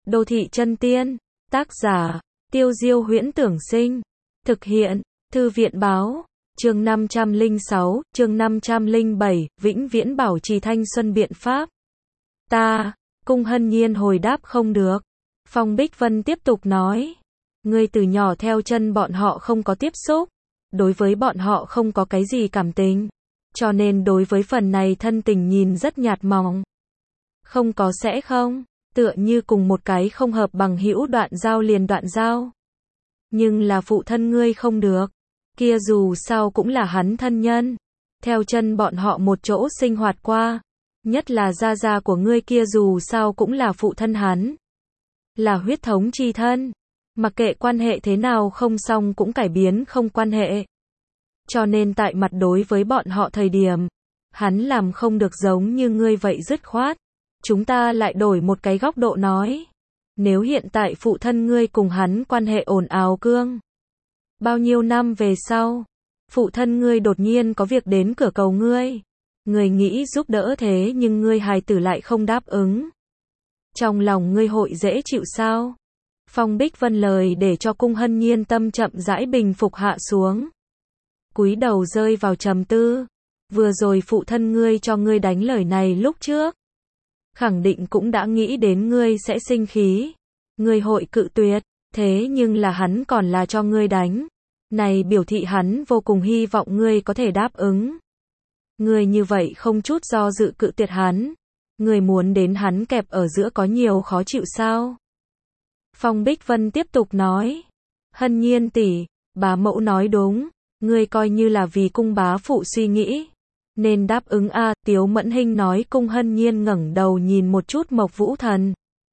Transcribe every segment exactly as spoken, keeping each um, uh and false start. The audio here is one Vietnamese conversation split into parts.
Đô thị chân tiên, tác giả, Tiêu Diêu Huyễn Tưởng Sinh, thực hiện, Thư viện Báo, chương năm trăm lẻ sáu, chương năm trăm lẻ bảy, vĩnh viễn bảo trì thanh xuân biện pháp. Ta, Cung Hân Nhiên hồi đáp không được. Phong Bích Vân tiếp tục nói, ngươi từ nhỏ theo chân bọn họ không có tiếp xúc, đối với bọn họ không có cái gì cảm tình, cho nên đối với phần này thân tình nhìn rất nhạt mỏng. Không có sẽ không, tựa như cùng một cái không hợp bằng hữu đoạn giao liền đoạn giao. Nhưng là phụ thân ngươi không được, kia dù sao cũng là hắn thân nhân, theo chân bọn họ một chỗ sinh hoạt qua, nhất là gia gia của ngươi kia dù sao cũng là phụ thân hắn, là huyết thống chi thân, mặc kệ quan hệ thế nào không xong cũng cải biến không quan hệ. Cho nên tại mặt đối với bọn họ thời điểm, hắn làm không được giống như ngươi vậy dứt khoát. Chúng ta lại đổi một cái góc độ nói. Nếu hiện tại phụ thân ngươi cùng hắn quan hệ ồn ào cương, bao nhiêu năm về sau, phụ thân ngươi đột nhiên có việc đến cửa cầu ngươi, ngươi nghĩ giúp đỡ thế nhưng ngươi hài tử lại không đáp ứng. Trong lòng ngươi hội dễ chịu sao? Phong Bích Vân lời để cho Cung Hân Nhiên tâm chậm rãi bình phục hạ xuống. Cúi đầu rơi vào trầm tư. Vừa rồi phụ thân ngươi cho ngươi đánh lời này lúc trước, khẳng định cũng đã nghĩ đến ngươi sẽ sinh khí, ngươi hội cự tuyệt, thế nhưng là hắn còn là cho ngươi đánh. Này biểu thị hắn vô cùng hy vọng ngươi có thể đáp ứng. Ngươi như vậy không chút do dự cự tuyệt hắn, ngươi muốn đến hắn kẹp ở giữa có nhiều khó chịu sao? Phong Bích Vân tiếp tục nói, Hân Nhiên tỷ, bá mẫu nói đúng, ngươi coi như là vì cung bá phụ suy nghĩ, nên đáp ứng a. Tiếu Mẫn Hinh nói. Cung Hân Nhiên ngẩng đầu nhìn một chút Mộc Vũ Thần,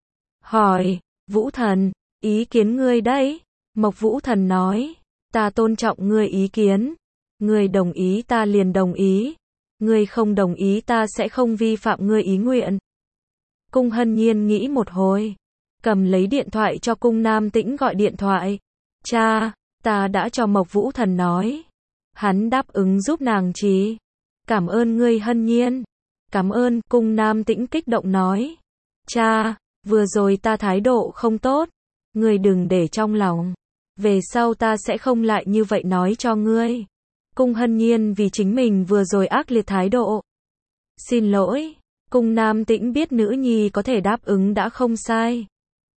hỏi, Vũ Thần, ý kiến ngươi đấy? Mộc Vũ Thần nói, ta tôn trọng ngươi ý kiến, ngươi đồng ý ta liền đồng ý, ngươi không đồng ý ta sẽ không vi phạm ngươi ý nguyện. Cung Hân Nhiên nghĩ một hồi, cầm lấy điện thoại cho Cung Nam Tĩnh gọi điện thoại. Cha, ta đã cho Mộc Vũ Thần nói, hắn đáp ứng giúp nàng trí. Cảm ơn ngươi Hân Nhiên. Cảm ơn. Cung Nam Tĩnh kích động nói, cha, vừa rồi ta thái độ không tốt, ngươi đừng để trong lòng, về sau ta sẽ không lại như vậy nói cho ngươi. Cung Hân Nhiên vì chính mình vừa rồi ác liệt thái độ, xin lỗi. Cung Nam Tĩnh biết nữ nhi có thể đáp ứng đã không sai,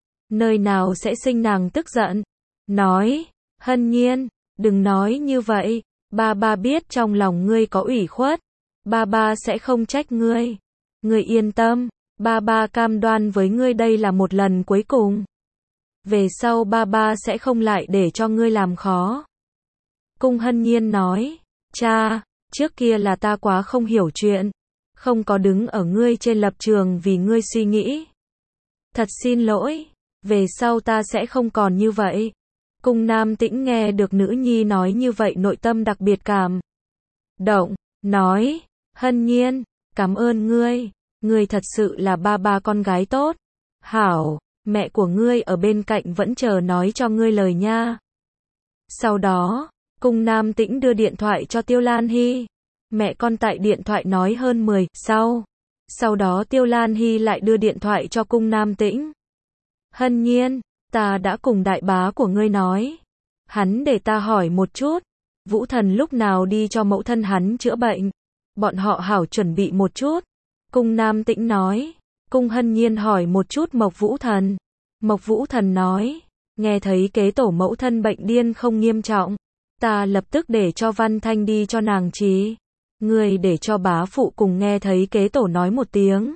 nơi nào sẽ sinh nàng tức giận, nói, Hân Nhiên, đừng nói như vậy, ba ba biết trong lòng ngươi có ủy khuất, ba ba sẽ không trách ngươi, ngươi yên tâm, ba ba cam đoan với ngươi đây là một lần cuối cùng, về sau ba ba sẽ không lại để cho ngươi làm khó. Cung Hân Nhiên nói, cha, trước kia là ta quá không hiểu chuyện, không có đứng ở ngươi trên lập trường vì ngươi suy nghĩ, thật xin lỗi, về sau ta sẽ không còn như vậy. Cung Nam Tĩnh nghe được nữ nhi nói như vậy nội tâm đặc biệt cảm động, nói, Hân Nhiên, cảm ơn ngươi, ngươi thật sự là ba ba con gái tốt. Hảo, mẹ của ngươi ở bên cạnh vẫn chờ nói cho ngươi lời nha. Sau đó, Cung Nam Tĩnh đưa điện thoại cho Tiêu Lan Hy. Mẹ con tại điện thoại nói hơn mười, sau. Sau đó Tiêu Lan Hy lại đưa điện thoại cho Cung Nam Tĩnh. Hân Nhiên, ta đã cùng đại bá của ngươi nói, hắn để ta hỏi một chút, Vũ Thần lúc nào đi cho mẫu thân hắn chữa bệnh, bọn họ hảo chuẩn bị một chút. Cung Nam Tĩnh nói. Cung Hân Nhiên hỏi một chút Mộc Vũ Thần. Mộc Vũ Thần nói, nghe thấy kế tổ mẫu thân bệnh điên không nghiêm trọng, ta lập tức để cho Văn Thanh đi cho nàng trí. Người để cho bá phụ cùng nghe thấy kế tổ nói một tiếng,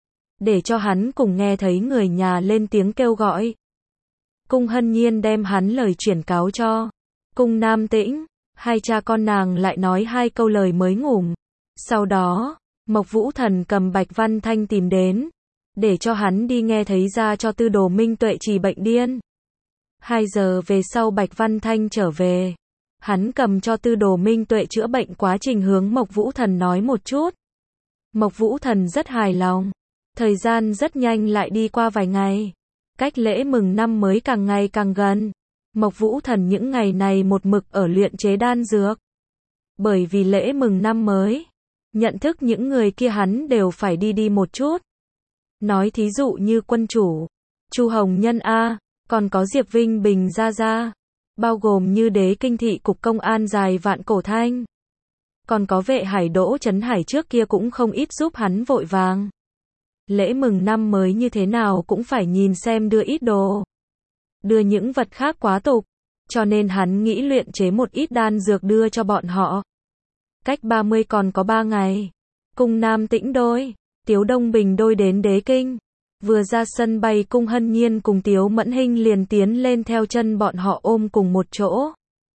để cho hắn cùng nghe thấy người nhà lên tiếng kêu gọi. Cung Hân Nhiên đem hắn lời chuyển cáo cho Cung Nam Tĩnh. Hai cha con nàng lại nói hai câu lời mới ngủm. Sau đó, Mộc Vũ Thần cầm Bạch Văn Thanh tìm đến, để cho hắn đi nghe thấy ra cho Tư Đồ Minh Tuệ trì bệnh điên. Hai giờ về sau Bạch Văn Thanh trở về, hắn cầm cho Tư Đồ Minh Tuệ chữa bệnh quá trình hướng Mộc Vũ Thần nói một chút. Mộc Vũ Thần rất hài lòng. Thời gian rất nhanh lại đi qua vài ngày, cách lễ mừng năm mới càng ngày càng gần. Mộc Vũ Thần những ngày này một mực ở luyện chế đan dược. Bởi vì lễ mừng năm mới, nhận thức những người kia hắn đều phải đi đi một chút. Nói thí dụ như quân chủ, Chu Hồng Nhân a, còn có Diệp Vinh Bình gia gia, bao gồm như Đế Kinh Thị Cục Công an dài Vạn Cổ Thanh. Còn có Vệ Hải Đỗ Trấn Hải trước kia cũng không ít giúp hắn vội vàng. Lễ mừng năm mới như thế nào cũng phải nhìn xem đưa ít đồ. Đưa những vật khác quá tục, cho nên hắn nghĩ luyện chế một ít đan dược đưa cho bọn họ. Cách ba mươi còn có ba ngày. Cung Nam Tĩnh đôi, Tiếu Đông Bình đôi đến Đế Kinh. Vừa ra sân bay Cung Hân Nhiên cùng Tiếu Mẫn Hinh liền tiến lên theo chân bọn họ ôm cùng một chỗ.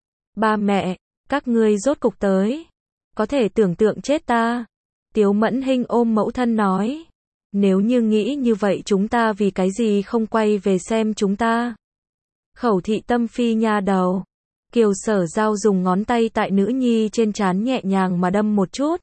Ba mẹ, các ngươi rốt cục tới. Có thể tưởng tượng chết ta. Tiếu Mẫn Hinh ôm mẫu thân nói. Nếu như nghĩ như vậy chúng ta vì cái gì không quay về xem chúng ta. Khẩu thị tâm phi nha đầu. Kiều Sở Giao dùng ngón tay tại nữ nhi trên trán nhẹ nhàng mà đâm một chút.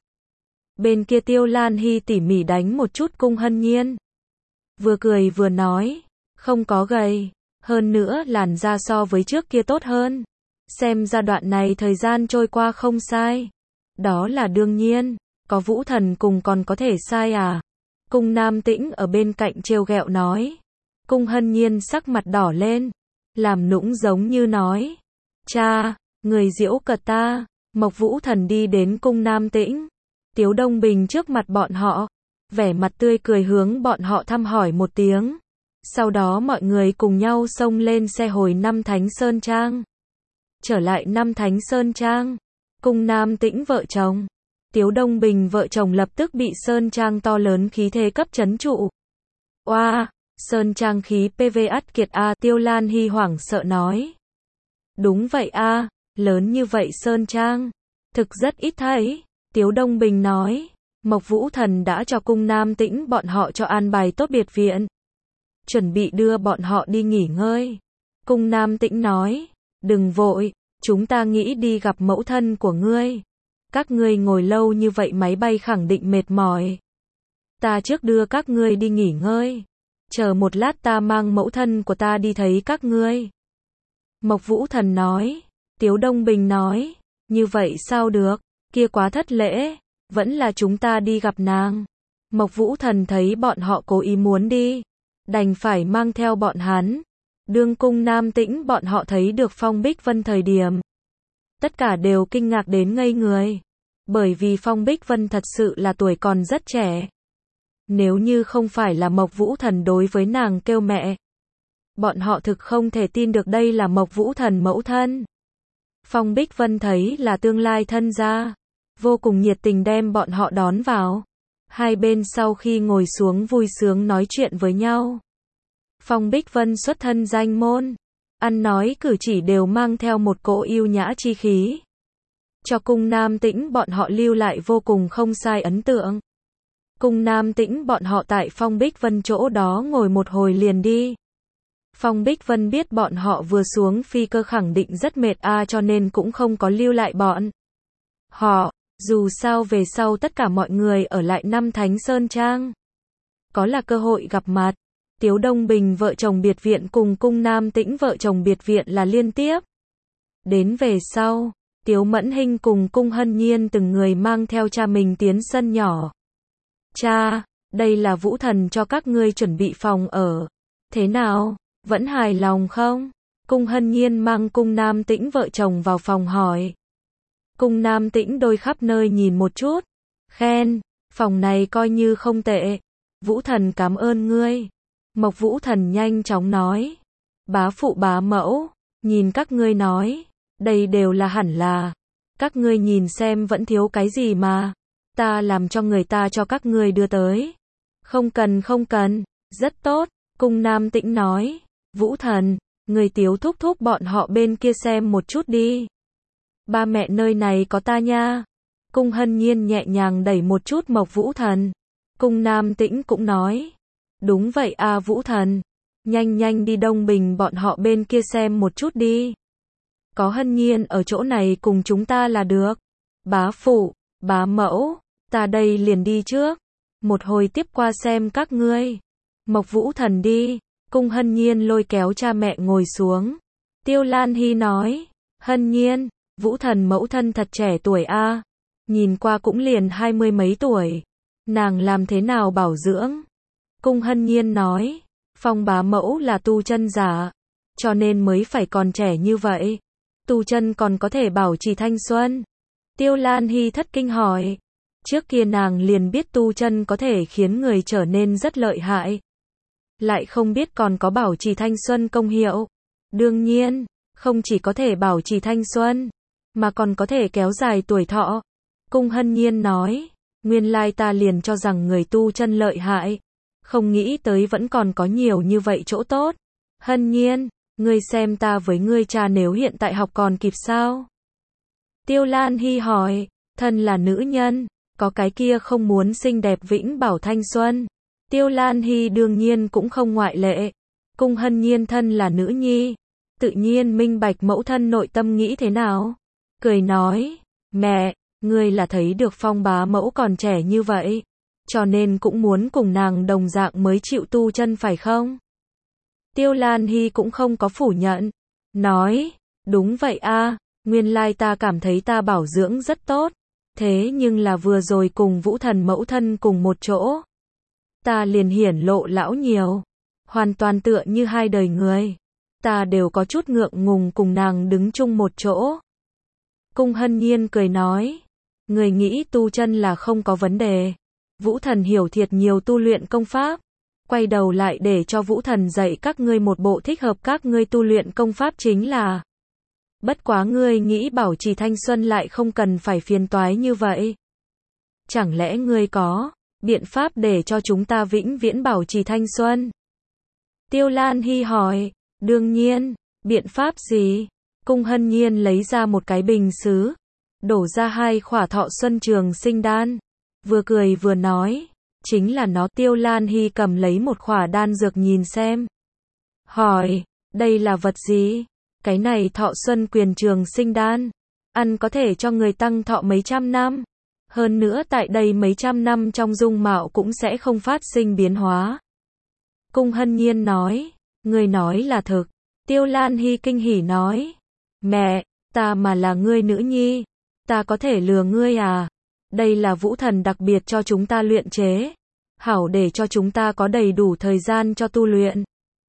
Bên kia Tiêu Lan Hy tỉ mỉ đánh một chút Cung Hân Nhiên. Vừa cười vừa nói, không có gầy, hơn nữa làn da so với trước kia tốt hơn. Xem ra đoạn này thời gian trôi qua không sai. Đó là đương nhiên, có Vũ Thần cùng còn có thể sai à? Cung Nam Tĩnh ở bên cạnh trêu ghẹo nói. Cung Hân Nhiên sắc mặt đỏ lên, làm nũng giống như nói. Cha, người giễu cợt ta. Mộc Vũ Thần đi đến Cung Nam Tĩnh, Tiếu Đông Bình trước mặt bọn họ, vẻ mặt tươi cười hướng bọn họ thăm hỏi một tiếng. Sau đó mọi người cùng nhau xông lên xe hồi Năm Thánh Sơn Trang. Trở lại Năm Thánh Sơn Trang, Cung Nam Tĩnh vợ chồng, Tiếu Đông Bình vợ chồng lập tức bị Sơn Trang to lớn khí thế cấp trấn trụ. Oa, wow, Sơn Trang khí pê vê ắt kiệt a, Tiêu Lan Hy hoảng sợ nói. Đúng vậy a, lớn như vậy Sơn Trang, thực rất ít thấy. Tiếu Đông Bình nói. Mộc Vũ Thần đã cho Cung Nam Tĩnh bọn họ cho an bài tốt biệt viện, chuẩn bị đưa bọn họ đi nghỉ ngơi. Cung Nam Tĩnh nói, đừng vội, chúng ta nghĩ đi gặp mẫu thân của ngươi. Các ngươi ngồi lâu như vậy máy bay khẳng định mệt mỏi. Ta trước đưa các ngươi đi nghỉ ngơi. Chờ một lát ta mang mẫu thân của ta đi thấy các ngươi. Mộc Vũ Thần nói. Tiếu Đông Bình nói, như vậy sao được, kia quá thất lễ. Vẫn là chúng ta đi gặp nàng. Mộc Vũ Thần thấy bọn họ cố ý muốn đi, đành phải mang theo bọn hắn. Đương Cung Nam Tĩnh bọn họ thấy được Phong Bích Vân thời điểm, tất cả đều kinh ngạc đến ngây người. Bởi vì Phong Bích Vân thật sự là tuổi còn rất trẻ. Nếu như không phải là Mộc Vũ Thần đối với nàng kêu mẹ, bọn họ thực không thể tin được đây là Mộc Vũ Thần mẫu thân. Phong Bích Vân thấy là tương lai thân gia, vô cùng nhiệt tình đem bọn họ đón vào. Hai bên sau khi ngồi xuống vui sướng nói chuyện với nhau. Phong Bích Vân xuất thân danh môn, ăn nói cử chỉ đều mang theo một cỗ yêu nhã chi khí. Cho Cung Nam Tĩnh bọn họ lưu lại vô cùng không sai ấn tượng. Cung Nam Tĩnh bọn họ tại Phong Bích Vân chỗ đó ngồi một hồi liền đi. Phong Bích Vân biết bọn họ vừa xuống phi cơ khẳng định rất mệt a à, cho nên cũng không có lưu lại bọn họ. Dù sao về sau tất cả mọi người ở lại Năm Thánh Sơn Trang, có là cơ hội gặp mặt. Tiếu Đông Bình vợ chồng biệt viện cùng Cung Nam Tĩnh vợ chồng biệt viện là liên tiếp. Đến về sau, Tiếu Mẫn Hinh cùng Cung Hân Nhiên từng người mang theo cha mình tiến sân nhỏ. Cha, đây là Vũ Thần cho các ngươi chuẩn bị phòng ở. Thế nào, vẫn hài lòng không? Cung Hân Nhiên mang Cung Nam Tĩnh vợ chồng vào phòng hỏi. Cung Nam Tĩnh đôi khắp nơi nhìn một chút, khen, phòng này coi như không tệ. Vũ Thần cảm ơn ngươi. Mộc Vũ Thần nhanh chóng nói. Bá phụ bá mẫu, nhìn các ngươi nói, đây đều là hẳn là. Các ngươi nhìn xem vẫn thiếu cái gì mà. Ta làm cho người ta cho các ngươi đưa tới. Không cần không cần, rất tốt. Cung Nam Tĩnh nói. Vũ Thần, người Tiếu thúc thúc bọn họ bên kia xem một chút đi. Ba mẹ nơi này có ta nha. Cung Hân Nhiên nhẹ nhàng đẩy một chút Mộc Vũ Thần. Cung Nam Tĩnh cũng nói. Đúng vậy à Vũ Thần. Nhanh nhanh đi Đông Bình bọn họ bên kia xem một chút đi. Có Hân Nhiên ở chỗ này cùng chúng ta là được. Bá phụ, bá mẫu, ta đây liền đi trước. Một hồi tiếp qua xem các ngươi. Mộc Vũ Thần đi. Cung Hân Nhiên lôi kéo cha mẹ ngồi xuống. Tiêu Lan Hy nói. Hân Nhiên, Vũ Thần mẫu thân thật trẻ tuổi a, à. Nhìn qua cũng liền hai mươi mấy tuổi. Nàng làm thế nào bảo dưỡng? Cung Hân Nhiên nói. Phong bá mẫu là tu chân giả, cho nên mới phải còn trẻ như vậy. Tu chân còn có thể bảo trì thanh xuân. Tiêu Lan Hy thất kinh hỏi. Trước kia nàng liền biết tu chân có thể khiến người trở nên rất lợi hại. Lại không biết còn có bảo trì thanh xuân công hiệu. Đương nhiên, không chỉ có thể bảo trì thanh xuân, mà còn có thể kéo dài tuổi thọ. Cung Hân Nhiên nói, nguyên lai ta liền cho rằng người tu chân lợi hại. Không nghĩ tới vẫn còn có nhiều như vậy chỗ tốt. Hân Nhiên, ngươi xem ta với ngươi cha nếu hiện tại học còn kịp sao? Tiêu Lan Hy hỏi, thân là nữ nhân, có cái kia không muốn xinh đẹp vĩnh bảo thanh xuân. Tiêu Lan Hy đương nhiên cũng không ngoại lệ. Cung Hân Nhiên thân là nữ nhi, tự nhiên minh bạch mẫu thân nội tâm nghĩ thế nào. Cười nói, mẹ, ngươi là thấy được Phong bá mẫu còn trẻ như vậy, cho nên cũng muốn cùng nàng đồng dạng mới chịu tu chân phải không? Tiêu Lan Hy cũng không có phủ nhận, nói, đúng vậy a, nguyên lai ta cảm thấy ta bảo dưỡng rất tốt, thế nhưng là vừa rồi cùng Vũ Thần mẫu thân cùng một chỗ, ta liền hiển lộ lão nhiều, hoàn toàn tựa như hai đời người, ta đều có chút ngượng ngùng cùng nàng đứng chung một chỗ. Cung Hân Nhiên cười nói, người nghĩ tu chân là không có vấn đề. Vũ Thần hiểu thiệt nhiều tu luyện công pháp, quay đầu lại để cho Vũ Thần dạy các ngươi một bộ thích hợp các ngươi tu luyện công pháp chính là. Bất quá ngươi nghĩ bảo trì thanh xuân lại không cần phải phiền toái như vậy. Chẳng lẽ ngươi có biện pháp để cho chúng ta vĩnh viễn bảo trì thanh xuân? Tiêu Lan Hy hỏi, đương nhiên, biện pháp gì? Cung Hân Nhiên lấy ra một cái bình sứ, đổ ra hai khỏa thọ xuân trường sinh đan, vừa cười vừa nói, chính là nó. Tiêu Lan Hy cầm lấy một khỏa đan dược nhìn xem, hỏi, đây là vật gì? Cái này thọ xuân quyền trường sinh đan, ăn có thể cho người tăng thọ mấy trăm năm, hơn nữa tại đây mấy trăm năm trong dung mạo cũng sẽ không phát sinh biến hóa. Cung Hân Nhiên nói, người nói là thực. Tiêu Lan Hy kinh hỉ nói, mẹ, ta mà là ngươi nữ nhi, ta có thể lừa ngươi à? Đây là Vũ Thần đặc biệt cho chúng ta luyện chế, hảo để cho chúng ta có đầy đủ thời gian cho tu luyện.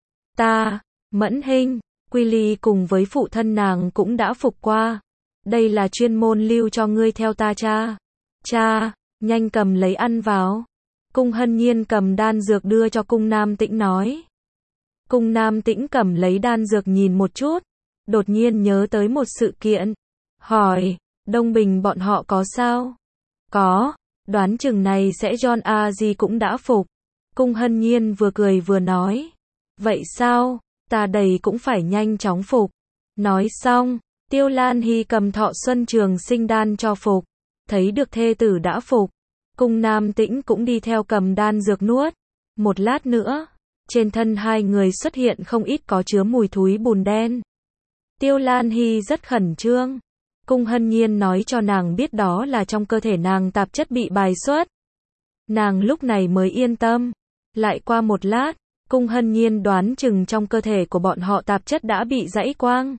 Ta, Mẫn Hinh, Quy Ly cùng với phụ thân nàng cũng đã phục qua. Đây là chuyên môn lưu cho ngươi theo ta cha. Cha, nhanh cầm lấy ăn vào. Cung Hân Nhiên cầm đan dược đưa cho Cung Nam Tĩnh nói. Cung Nam Tĩnh cầm lấy đan dược nhìn một chút, đột nhiên nhớ tới một sự kiện, hỏi, Đông Bình bọn họ có sao? Có, đoán chừng này sẽ John A Di cũng đã phục. Cung Hân Nhiên vừa cười vừa nói, vậy sao, ta đầy cũng phải nhanh chóng phục. Nói xong, Tiêu Lan Hy cầm thọ xuân trường sinh đan cho phục, thấy được thê tử đã phục. Cung Nam Tĩnh cũng đi theo cầm đan dược nuốt. Một lát nữa, trên thân hai người xuất hiện không ít có chứa mùi thúi bùn đen. Tiêu Lan Hy rất khẩn trương. Cung Hân Nhiên nói cho nàng biết đó là trong cơ thể nàng tạp chất bị bài xuất. Nàng lúc này mới yên tâm. Lại qua một lát, Cung Hân Nhiên đoán chừng trong cơ thể của bọn họ tạp chất đã bị rãy quang.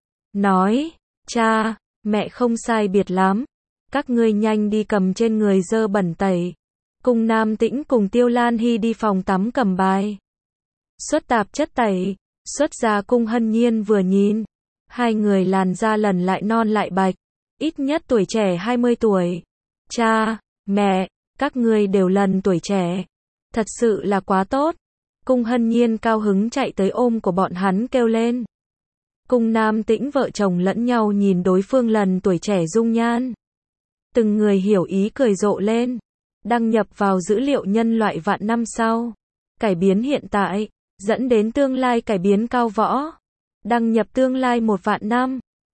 Nói, cha, mẹ không sai biệt lắm. Các ngươi nhanh đi cầm trên người dơ bẩn tẩy. Cung Nam Tĩnh cùng Tiêu Lan Hy đi phòng tắm cầm bài xuất tạp chất tẩy, xuất ra. Cung Hân Nhiên vừa nhìn, hai người làn da lần lại non lại bạch, ít nhất tuổi trẻ hai mươi tuổi. Cha, mẹ, các ngươi đều lần tuổi trẻ, thật sự là quá tốt. Cung Hân Nhiên cao hứng chạy tới ôm của bọn hắn kêu lên. Cung Nam Tĩnh vợ chồng lẫn nhau nhìn đối phương lần tuổi trẻ dung nhan, từng người hiểu ý cười rộ lên. Đăng nhập vào dữ liệu nhân loại vạn năm sau, cải biến hiện tại, dẫn đến tương lai cải biến cao võ. Đăng nhập tương lai một vạn năm.